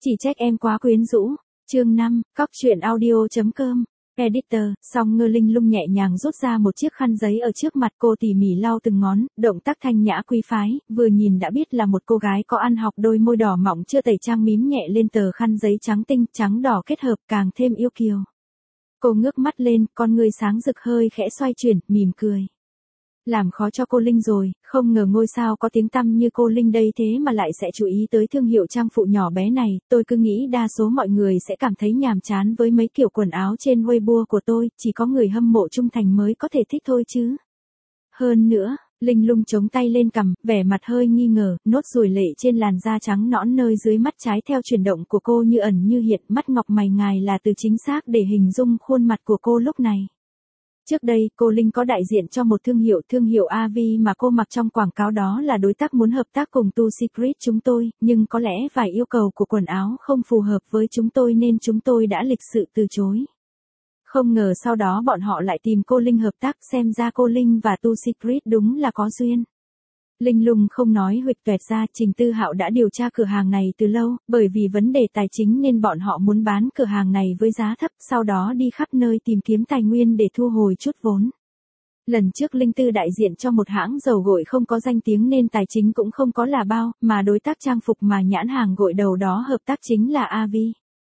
Chỉ trách em quá quyến rũ. Chương 5, Cóc truyện audio.com. Editor, Song Ngơ Linh Lung nhẹ nhàng rút ra một chiếc khăn giấy ở trước mặt cô, tỉ mỉ lau từng ngón, động tác thanh nhã quý phái, vừa nhìn đã biết là một cô gái có ăn học, đôi môi đỏ mọng chưa tẩy trang mím nhẹ lên tờ khăn giấy trắng tinh, trắng đỏ kết hợp càng thêm yêu kiều. Cô ngước mắt lên, con người sáng rực hơi khẽ xoay chuyển, mỉm cười. Làm khó cho cô Linh rồi, không ngờ ngôi sao có tiếng tăm như cô Linh đây thế mà lại sẽ chú ý tới thương hiệu trang phụ nhỏ bé này, tôi cứ nghĩ đa số mọi người sẽ cảm thấy nhàm chán với mấy kiểu quần áo trên Weibo của tôi, chỉ có người hâm mộ trung thành mới có thể thích thôi chứ. Hơn nữa, Linh Lung chống tay lên cằm, vẻ mặt hơi nghi ngờ, nốt ruồi lệ trên làn da trắng nõn nơi dưới mắt trái theo chuyển động của cô như ẩn như hiện, mắt ngọc mày ngài là từ chính xác để hình dung khuôn mặt của cô lúc này. Trước đây, cô Linh có đại diện cho một thương hiệu AV mà cô mặc trong quảng cáo, đó là đối tác muốn hợp tác cùng To Secret chúng tôi, nhưng có lẽ vài yêu cầu của quần áo không phù hợp với chúng tôi nên chúng tôi đã lịch sự từ chối. Không ngờ sau đó bọn họ lại tìm cô Linh hợp tác, xem ra cô Linh và To Secret đúng là có duyên. Linh Lung không nói huỵch toẹt ra, Trình Tư Hạo đã điều tra cửa hàng này từ lâu, bởi vì vấn đề tài chính nên bọn họ muốn bán cửa hàng này với giá thấp, sau đó đi khắp nơi tìm kiếm tài nguyên để thu hồi chút vốn. Lần trước Linh Tư đại diện cho một hãng dầu gội không có danh tiếng nên tài chính cũng không có là bao, mà đối tác trang phục mà nhãn hàng gội đầu đó hợp tác chính là AV.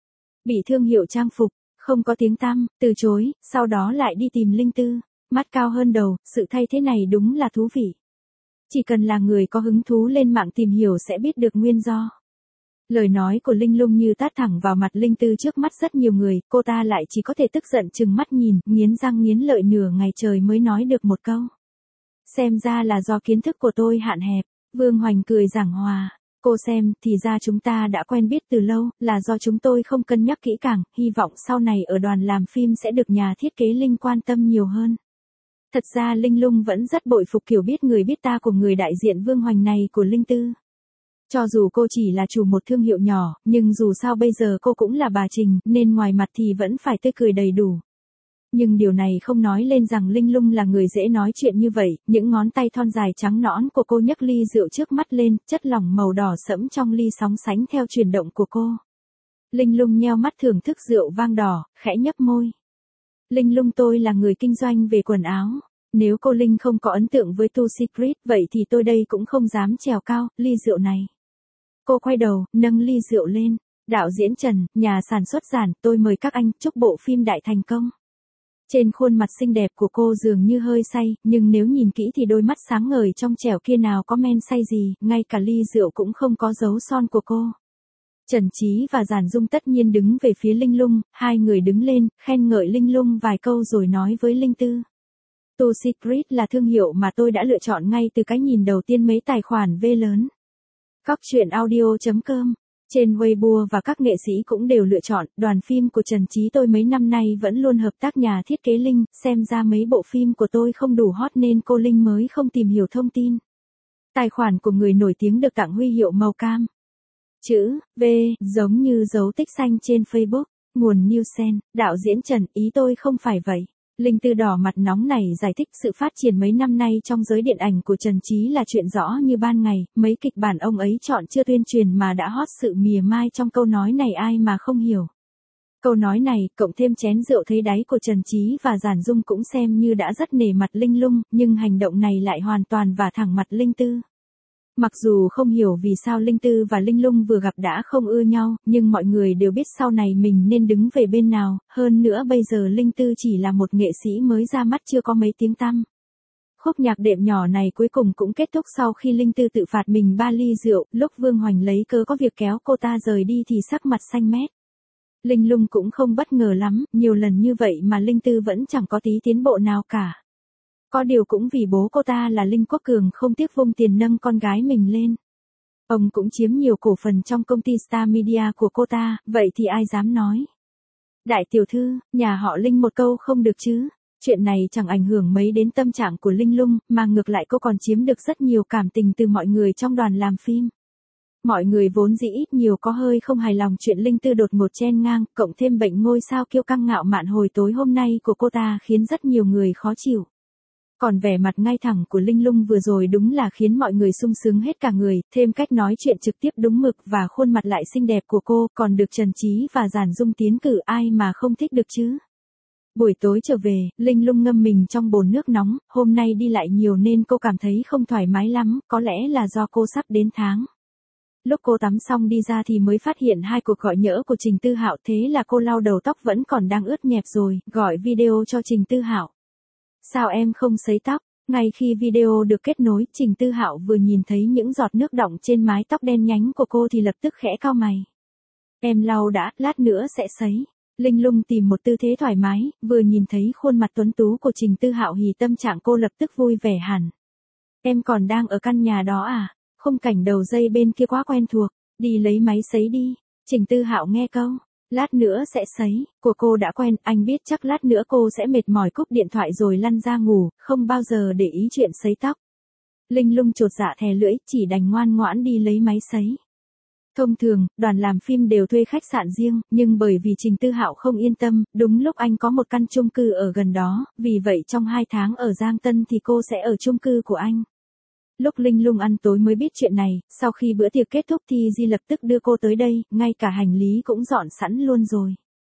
Bị thương hiệu trang phục, không có tiếng tăm, từ chối, sau đó lại đi tìm Linh Tư. Mắt cao hơn đầu, sự thay thế này đúng là thú vị. Chỉ cần là người có hứng thú lên mạng tìm hiểu sẽ biết được nguyên do. Lời nói của Linh Lung như tát thẳng vào mặt Linh Tư trước mắt rất nhiều người, cô ta lại chỉ có thể tức giận trừng mắt nhìn, nghiến răng nghiến lợi nửa ngày trời mới nói được một câu. Xem ra là do kiến thức của tôi hạn hẹp. Vương Hoành cười giảng hòa. Cô xem, thì ra chúng ta đã quen biết từ lâu, là do chúng tôi không cân nhắc kỹ càng, hy vọng sau này ở đoàn làm phim sẽ được nhà thiết kế Linh quan tâm nhiều hơn. Thật ra Linh Lung vẫn rất bội phục kiểu biết người biết ta của người đại diện Vương Hoành này của Linh Tư. Cho dù cô chỉ là chủ một thương hiệu nhỏ, nhưng dù sao bây giờ cô cũng là bà Trình, nên ngoài mặt thì vẫn phải tươi cười đầy đủ. Nhưng điều này không nói lên rằng Linh Lung là người dễ nói chuyện như vậy, những ngón tay thon dài trắng nõn của cô nhấc ly rượu trước mắt lên, chất lỏng màu đỏ sẫm trong ly sóng sánh theo chuyển động của cô. Linh Lung nheo mắt thưởng thức rượu vang đỏ, khẽ nhấp môi. Linh Lung, tôi là người kinh doanh về quần áo. Nếu cô Linh không có ấn tượng với To Secret, vậy thì tôi đây cũng không dám trèo cao ly rượu này. Cô quay đầu, nâng ly rượu lên. Đạo diễn Trần, nhà sản xuất Giản, tôi mời các anh, chúc bộ phim đại thành công. Trên khuôn mặt xinh đẹp của cô dường như hơi say, nhưng nếu nhìn kỹ thì đôi mắt sáng ngời trong trẻo kia nào có men say gì, ngay cả ly rượu cũng không có dấu son của cô. Trần Chí và Giản Dung tất nhiên đứng về phía Linh Lung, hai người đứng lên, khen ngợi Linh Lung vài câu rồi nói với Linh Tư. To Secret là thương hiệu mà tôi đã lựa chọn ngay từ cái nhìn đầu tiên, mấy tài khoản V lớn. Cóc truyện audio.com. Trên Weibo và các nghệ sĩ cũng đều lựa chọn, đoàn phim của Trần Chí tôi mấy năm nay vẫn luôn hợp tác nhà thiết kế Linh, xem ra mấy bộ phim của tôi không đủ hot nên cô Linh mới không tìm hiểu thông tin. Tài khoản của người nổi tiếng được tặng huy hiệu màu cam. Chữ V giống như dấu tích xanh trên Facebook. Nguồn Nielsen, đạo diễn Trần, ý tôi không phải vậy. Linh Tư đỏ mặt nóng này giải thích sự phát triển mấy năm nay trong giới điện ảnh của Trần Chí là chuyện rõ như ban ngày, mấy kịch bản ông ấy chọn chưa tuyên truyền mà đã hot, sự mỉa mai trong câu nói này ai mà không hiểu. Câu nói này, cộng thêm chén rượu thấy đáy của Trần Chí và Giản Dung cũng xem như đã rất nể mặt Linh Lung, nhưng hành động này lại hoàn toàn vả thẳng mặt Linh Tư. Mặc dù không hiểu vì sao Linh Tư và Linh Lung vừa gặp đã không ưa nhau, nhưng mọi người đều biết sau này mình nên đứng về bên nào, hơn nữa bây giờ Linh Tư chỉ là một nghệ sĩ mới ra mắt chưa có mấy tiếng tăm. Khúc nhạc đệm nhỏ này cuối cùng cũng kết thúc sau khi Linh Tư tự phạt mình 3 ly rượu, lúc Vương Hoành lấy cớ có việc kéo cô ta rời đi thì sắc mặt xanh mét. Linh Lung cũng không bất ngờ lắm, nhiều lần như vậy mà Linh Tư vẫn chẳng có tí tiến bộ nào cả. Có điều cũng vì bố cô ta là Linh Quốc Cường không tiếc vung tiền nâng con gái mình lên. Ông cũng chiếm nhiều cổ phần trong công ty Star Media của cô ta, vậy thì ai dám nói. Đại tiểu thư, nhà họ Linh một câu không được chứ. Chuyện này chẳng ảnh hưởng mấy đến tâm trạng của Linh Lung, mà ngược lại cô còn chiếm được rất nhiều cảm tình từ mọi người trong đoàn làm phim. Mọi người vốn dĩ ít nhiều có hơi không hài lòng chuyện Linh Tư đột ngột chen ngang, cộng thêm bệnh ngôi sao kiêu căng ngạo mạn hồi tối hôm nay của cô ta khiến rất nhiều người khó chịu. Còn vẻ mặt ngay thẳng của Linh Lung vừa rồi đúng là khiến mọi người sung sướng hết cả người, thêm cách nói chuyện trực tiếp đúng mực và khuôn mặt lại xinh đẹp của cô, còn được Trần Trí và Giản Dung tiến cử, ai mà không thích được chứ. Buổi tối trở về, Linh Lung ngâm mình trong bồn nước nóng, hôm nay đi lại nhiều nên cô cảm thấy không thoải mái lắm, có lẽ là do cô sắp đến tháng. Lúc cô tắm xong đi ra thì mới phát hiện 2 cuộc gọi nhỡ của Trình Tư Hạo, thế là cô lau đầu tóc vẫn còn đang ướt nhẹp rồi, gọi video cho Trình Tư Hạo. Sao em không sấy tóc? Ngay khi video được kết nối, Trình Tư Hạo vừa nhìn thấy những giọt nước đọng trên mái tóc đen nhánh của cô thì lập tức khẽ cau mày. Em lau đã, lát nữa sẽ sấy. Linh Lung tìm một tư thế thoải mái, vừa nhìn thấy khuôn mặt tuấn tú của Trình Tư Hạo thì tâm trạng cô lập tức vui vẻ hẳn. Em còn đang ở căn nhà đó à? Khung cảnh đầu dây bên kia quá quen thuộc, đi lấy máy sấy đi. Trình Tư Hạo nghe câu, lát nữa sẽ sấy, của cô đã quen, anh biết chắc lát nữa cô sẽ mệt mỏi cúp điện thoại rồi lăn ra ngủ, không bao giờ để ý chuyện sấy tóc. Linh Lung chột dạ thè lưỡi, chỉ đành ngoan ngoãn đi lấy máy sấy. Thông thường, đoàn làm phim đều thuê khách sạn riêng, nhưng bởi vì Trình Tư Hạo không yên tâm, đúng lúc anh có một căn chung cư ở gần đó, vì vậy trong 2 tháng ở Giang Tân thì cô sẽ ở chung cư của anh. Lúc Linh Lung ăn tối mới biết chuyện này, sau khi bữa tiệc kết thúc thì Di lập tức đưa cô tới đây, ngay cả hành lý cũng dọn sẵn luôn rồi.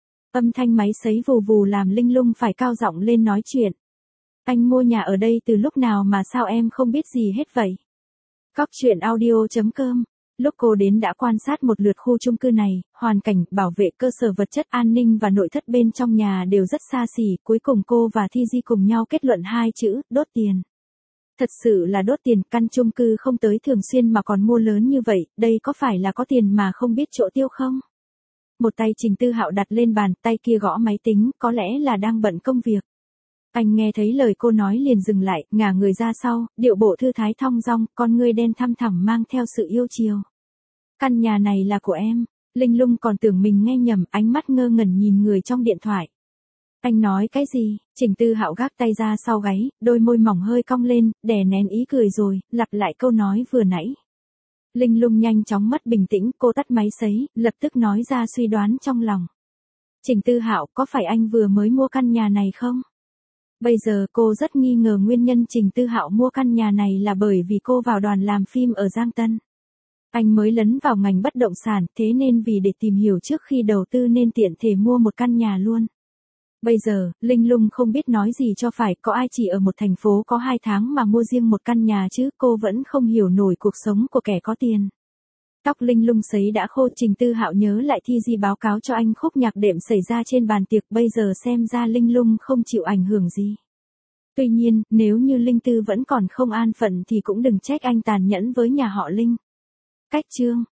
Âm thanh máy sấy vù vù làm Linh Lung phải cao giọng lên nói chuyện. Anh mua nhà ở đây từ lúc nào mà sao em không biết gì hết vậy? Cóc truyện audio.com. Lúc cô đến đã quan sát một lượt khu chung cư này, hoàn cảnh, bảo vệ, cơ sở vật chất, an ninh và nội thất bên trong nhà đều rất xa xỉ, cuối cùng cô và Thi Di cùng nhau kết luận 2 chữ, đốt tiền. Thật sự là đốt tiền, căn chung cư không tới thường xuyên mà còn mua lớn như vậy, đây có phải là có tiền mà không biết chỗ tiêu không? Một tay Trình Tư Hạo đặt lên bàn, tay kia gõ máy tính, có lẽ là đang bận công việc. Anh nghe thấy lời cô nói liền dừng lại, ngả người ra sau, điệu bộ thư thái thong dong, con ngươi đen thăm thẳm mang theo sự yêu chiều. Căn nhà này là của em. Linh Lung còn tưởng mình nghe nhầm, ánh mắt ngơ ngẩn nhìn người trong điện thoại. Anh nói cái gì? Trình Tư Hạo gác tay ra sau gáy, đôi môi mỏng hơi cong lên, đè nén ý cười rồi, lặp lại câu nói vừa nãy. Linh Lung nhanh chóng mất bình tĩnh, cô tắt máy sấy, lập tức nói ra suy đoán trong lòng. Trình Tư Hạo, có phải anh vừa mới mua căn nhà này không? Bây giờ cô rất nghi ngờ nguyên nhân Trình Tư Hạo mua căn nhà này là bởi vì cô vào đoàn làm phim ở Giang Tân. Anh mới lấn vào ngành bất động sản, thế nên vì để tìm hiểu trước khi đầu tư nên tiện thể mua một căn nhà luôn. Bây giờ, Linh Lung không biết nói gì cho phải, có ai chỉ ở một thành phố có 2 tháng mà mua riêng một căn nhà chứ, cô vẫn không hiểu nổi cuộc sống của kẻ có tiền. Tóc Linh Lung sấy đã khô, Trình Tư Hạo nhớ lại Thi Di báo cáo cho anh khúc nhạc đệm xảy ra trên bàn tiệc, bây giờ xem ra Linh Lung không chịu ảnh hưởng gì. Tuy nhiên, nếu như Linh Tư vẫn còn không an phận thì cũng đừng trách anh tàn nhẫn với nhà họ Linh. Cách chương